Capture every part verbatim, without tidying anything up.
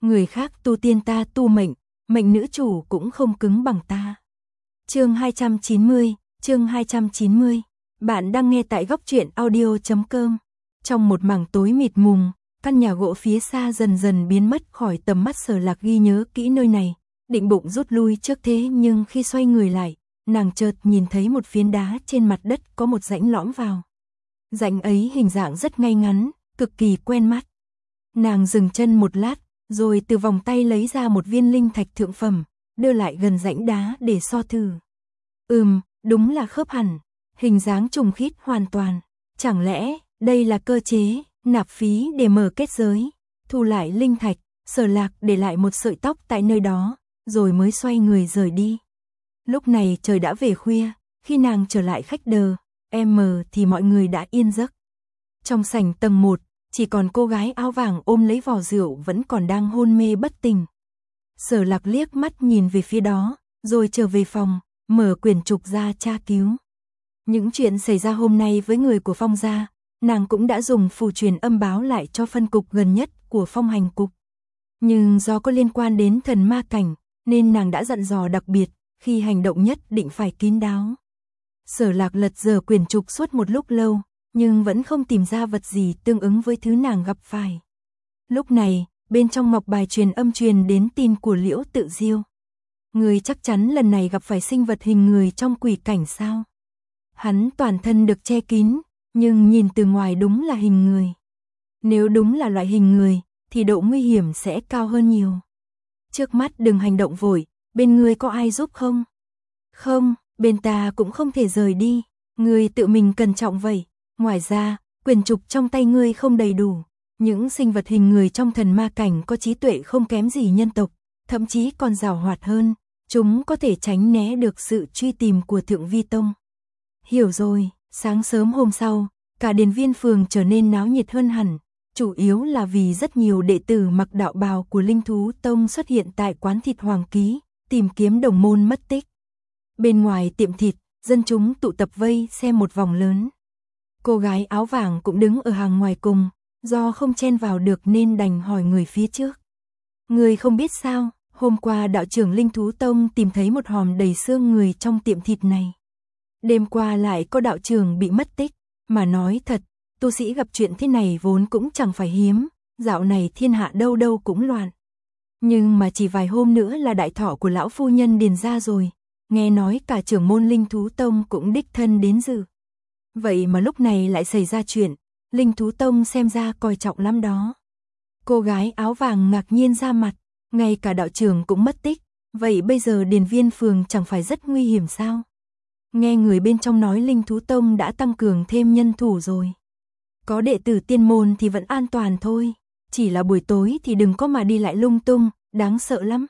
người khác tu tiên ta tu mệnh, mệnh nữ chủ cũng không cứng bằng ta. Chương hai trăm chín mươi, chương hai trăm chín mươi. Bạn đang nghe tại góc truyện audio chấm com. Trong một mảng tối mịt mùng, căn nhà gỗ phía xa dần dần biến mất khỏi tầm mắt Sở Lạc ghi nhớ kỹ nơi này, định bụng rút lui trước thế nhưng khi xoay người lại, nàng chợt nhìn thấy một phiến đá trên mặt đất có một rãnh lõm vào. Rãnh ấy hình dạng rất ngay ngắn, cực kỳ quen mắt. Nàng dừng chân một lát, rồi từ vòng tay lấy ra một viên linh thạch thượng phẩm, đưa lại gần rãnh đá để so thử. Ừm, đúng là khớp hẳn, hình dáng trùng khít hoàn toàn. Chẳng lẽ đây là cơ chế nạp phí để mở kết giới? Thu lại linh thạch, Sở Lạc để lại một sợi tóc tại nơi đó, rồi mới xoay người rời đi. Lúc này trời đã về khuya, khi nàng trở lại khách đờ, em thì mọi người đã yên giấc. Trong sảnh tầng một, chỉ còn cô gái áo vàng ôm lấy vò rượu vẫn còn đang hôn mê bất tỉnh. Sở Lạc liếc mắt nhìn về phía đó, rồi trở về phòng, mở quyển trục ra tra cứu. Những chuyện xảy ra hôm nay với người của Phong gia, nàng cũng đã dùng phù truyền âm báo lại cho phân cục gần nhất của Phong hành cục. Nhưng do có liên quan đến thần ma cảnh, nên nàng đã dặn dò đặc biệt, khi hành động nhất định phải kín đáo. Sở Lạc lật dở quyển trục suốt một lúc lâu, nhưng vẫn không tìm ra vật gì tương ứng với thứ nàng gặp phải. Lúc này, bên trong ngọc bài truyền âm truyền đến tin của Liễu Tự Diêu. Người chắc chắn lần này gặp phải sinh vật hình người trong quỷ cảnh sao? Hắn toàn thân được che kín, nhưng nhìn từ ngoài đúng là hình người. Nếu đúng là loại hình người, thì độ nguy hiểm sẽ cao hơn nhiều. Trước mắt đừng hành động vội, bên ngươi có ai giúp không? Không, bên ta cũng không thể rời đi, ngươi tự mình cẩn trọng vậy. Ngoài ra, quyển trục trong tay ngươi không đầy đủ. Những sinh vật hình người trong thần ma cảnh có trí tuệ không kém gì nhân tộc, thậm chí còn giàu hoạt hơn. Chúng có thể tránh né được sự truy tìm của Thượng Vi Tông. Hiểu rồi, sáng sớm hôm sau, cả điền viên phường trở nên náo nhiệt hơn hẳn. Chủ yếu là vì rất nhiều đệ tử mặc đạo bào của Linh Thú Tông xuất hiện tại quán thịt Hoàng Ký, tìm kiếm đồng môn mất tích. Bên ngoài tiệm thịt, dân chúng tụ tập vây xem một vòng lớn. Cô gái áo vàng cũng đứng ở hàng ngoài cùng, do không chen vào được nên đành hỏi người phía trước. Người không biết sao, hôm qua đạo trưởng Linh Thú Tông tìm thấy một hòm đầy xương người trong tiệm thịt này. Đêm qua lại có đạo trưởng bị mất tích, mà nói thật, tu sĩ gặp chuyện thế này vốn cũng chẳng phải hiếm, dạo này thiên hạ đâu đâu cũng loạn. Nhưng mà chỉ vài hôm nữa là đại thọ của lão phu nhân Điền gia rồi, nghe nói cả trưởng môn Linh Thú Tông cũng đích thân đến dự. Vậy mà lúc này lại xảy ra chuyện, Linh Thú Tông xem ra coi trọng lắm đó. Cô gái áo vàng ngạc nhiên ra mặt, ngay cả đạo trưởng cũng mất tích, vậy bây giờ điền viên phường chẳng phải rất nguy hiểm sao? Nghe người bên trong nói Linh Thú Tông đã tăng cường thêm nhân thủ rồi. Có đệ tử tiên môn thì vẫn an toàn thôi, chỉ là buổi tối thì đừng có mà đi lại lung tung, đáng sợ lắm.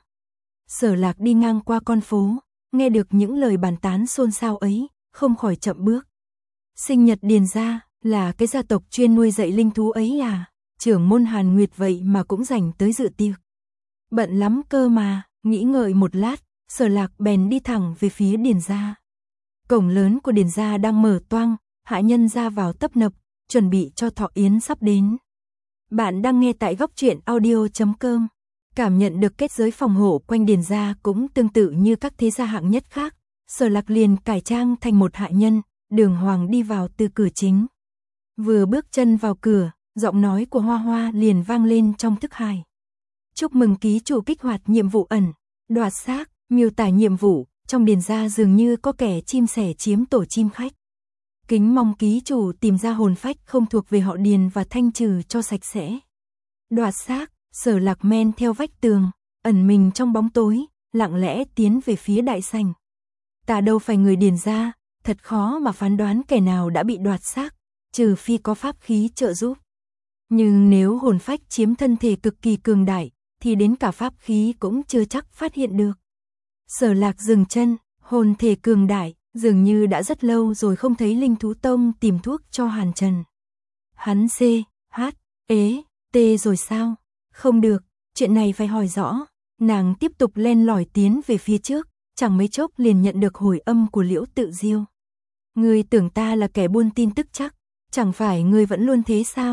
Sở Lạc đi ngang qua con phố, nghe được những lời bàn tán xôn xao ấy, không khỏi chậm bước. Sinh nhật Điền gia là cái gia tộc chuyên nuôi dạy linh thú ấy à? Trưởng môn Hàn Nguyệt vậy mà cũng rảnh tới dự tiệc. Bận lắm cơ mà, nghĩ ngợi một lát, Sở Lạc bèn đi thẳng về phía Điền gia. Cổng lớn của Điền gia đang mở toang, hạ nhân ra vào tấp nập, chuẩn bị cho thọ yến sắp đến. Bạn đang nghe tại góc truyện audio chấm com. Cảm nhận được kết giới phòng hộ quanh Điền gia cũng tương tự như các thế gia hạng nhất khác, Sở Lạc liền cải trang thành một hạ nhân, đường hoàng đi vào từ cửa chính. Vừa bước chân vào cửa, giọng nói của Hoa Hoa liền vang lên trong thức hải. Chúc mừng ký chủ kích hoạt nhiệm vụ ẩn, đoạt xác, miêu tả nhiệm vụ, trong Điền gia dường như có kẻ chim sẻ chiếm tổ chim khách. Kính mong ký chủ tìm ra hồn phách không thuộc về họ Điền và thanh trừ cho sạch sẽ. Đoạt xác, Sở Lạc men theo vách tường, ẩn mình trong bóng tối, lặng lẽ tiến về phía đại sảnh. Ta đâu phải người Điền gia, thật khó mà phán đoán kẻ nào đã bị đoạt xác, trừ phi có pháp khí trợ giúp. Nhưng nếu hồn phách chiếm thân thể cực kỳ cường đại, thì đến cả pháp khí cũng chưa chắc phát hiện được. Sở Lạc dừng chân, hồn thể cường đại, dường như đã rất lâu rồi không thấy Linh Thú Tông tìm thuốc cho Hàn Trần. Hắn C, H, ế, T rồi sao? Không được, chuyện này phải hỏi rõ. Nàng tiếp tục len lỏi tiến về phía trước, chẳng mấy chốc liền nhận được hồi âm của Liễu Tự Diêu. Ngươi tưởng ta là kẻ buôn tin tức chắc, chẳng phải ngươi vẫn luôn thế sao?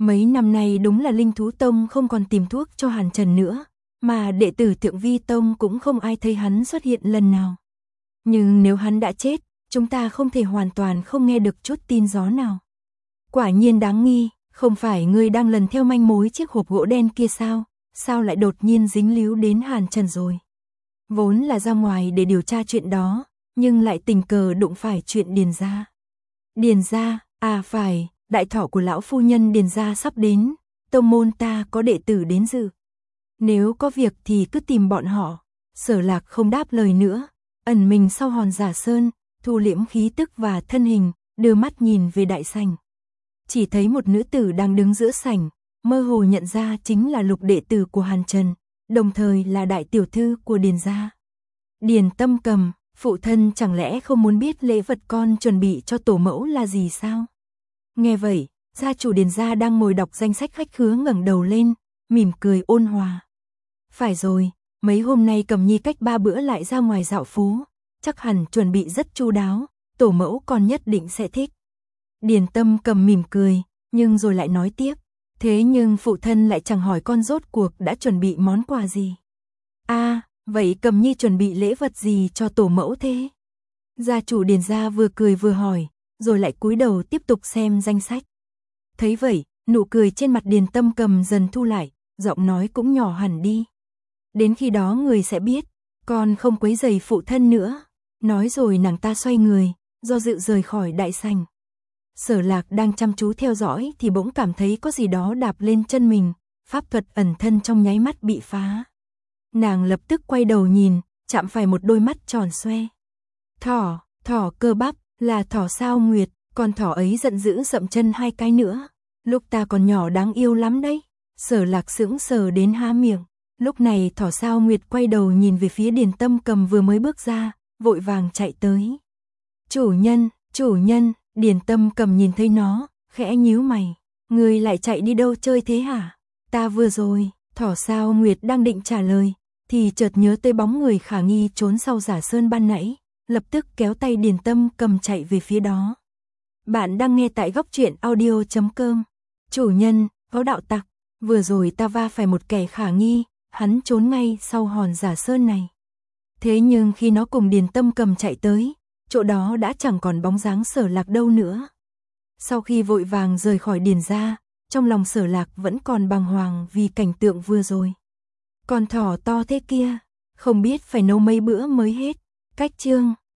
Mấy năm nay đúng là Linh Thú Tông không còn tìm thuốc cho Hàn Trần nữa, mà đệ tử Thượng Vi Tông cũng không ai thấy hắn xuất hiện lần nào. Nhưng nếu hắn đã chết, chúng ta không thể hoàn toàn không nghe được chút tin gió nào. Quả nhiên đáng nghi, không phải ngươi đang lần theo manh mối chiếc hộp gỗ đen kia sao? Sao lại đột nhiên dính líu đến Hàn Trần rồi? Vốn là ra ngoài để điều tra chuyện đó, nhưng lại tình cờ đụng phải chuyện Điền gia. Điền gia, à phải, đại thọ của lão phu nhân Điền gia sắp đến, tông môn ta có đệ tử đến dự. Nếu có việc thì cứ tìm bọn họ. Sở Lạc không đáp lời nữa, ẩn mình sau hòn giả sơn, thu liễm khí tức và thân hình, đưa mắt nhìn về đại sảnh. Chỉ thấy một nữ tử đang đứng giữa sảnh, mơ hồ nhận ra chính là Lục đệ tử của Hàn Trần, đồng thời là đại tiểu thư của Điền gia. Điền Tâm Cầm, phụ thân chẳng lẽ không muốn biết lễ vật con chuẩn bị cho tổ mẫu là gì sao? Nghe vậy, gia chủ Điền gia đang ngồi đọc danh sách khách khứa ngẩng đầu lên, mỉm cười ôn hòa. Phải rồi, mấy hôm nay Cầm Nhi cách ba bữa lại ra ngoài dạo phố, chắc hẳn chuẩn bị rất chu đáo, tổ mẫu con nhất định sẽ thích. Điền Tâm Cầm mỉm cười, nhưng rồi lại nói tiếp, thế nhưng phụ thân lại chẳng hỏi con rốt cuộc đã chuẩn bị món quà gì. À, vậy Cầm Nhi chuẩn bị lễ vật gì cho tổ mẫu thế? Gia chủ Điền gia vừa cười vừa hỏi, rồi lại cúi đầu tiếp tục xem danh sách. Thấy vậy, nụ cười trên mặt Điền Tâm Cầm dần thu lại, giọng nói cũng nhỏ hẳn đi. Đến khi đó người sẽ biết, con không quấy rầy phụ thân nữa. Nói rồi nàng ta xoay người, do dự rời khỏi đại sảnh. Sở Lạc đang chăm chú theo dõi thì bỗng cảm thấy có gì đó đạp lên chân mình, pháp thuật ẩn thân trong nháy mắt bị phá. Nàng lập tức quay đầu nhìn, chạm phải một đôi mắt tròn xoe. Thỏ, thỏ cơ bắp, là thỏ sao nguyệt, con thỏ ấy giận dữ dậm chân hai cái nữa. Lúc ta còn nhỏ đáng yêu lắm đấy. Sở Lạc sững sờ đến há miệng. Lúc này thỏ sao nguyệt quay đầu nhìn về phía Điền Tâm Cầm vừa mới bước ra, vội vàng chạy tới. Chủ nhân, chủ nhân, Điền Tâm Cầm nhìn thấy nó, khẽ nhíu mày. Người lại chạy đi đâu chơi thế hả? Ta vừa rồi, thỏ sao nguyệt đang định trả lời, thì chợt nhớ tới bóng người khả nghi trốn sau giả sơn ban nãy, lập tức kéo tay Điền Tâm Cầm chạy về phía đó. Bạn đang nghe tại góc truyện audio chấm com. Chủ nhân, có đạo tặc, vừa rồi ta va phải một kẻ khả nghi, hắn trốn ngay sau hòn giả sơn này. Thế nhưng khi nó cùng Điền Tâm Cầm chạy tới, chỗ đó đã chẳng còn bóng dáng Sở Lạc đâu nữa. Sau khi vội vàng rời khỏi Điền gia, trong lòng Sở Lạc vẫn còn bàng hoàng vì cảnh tượng vừa rồi. Con thỏ to thế kia, không biết phải nấu mấy bữa mới hết. Cách chương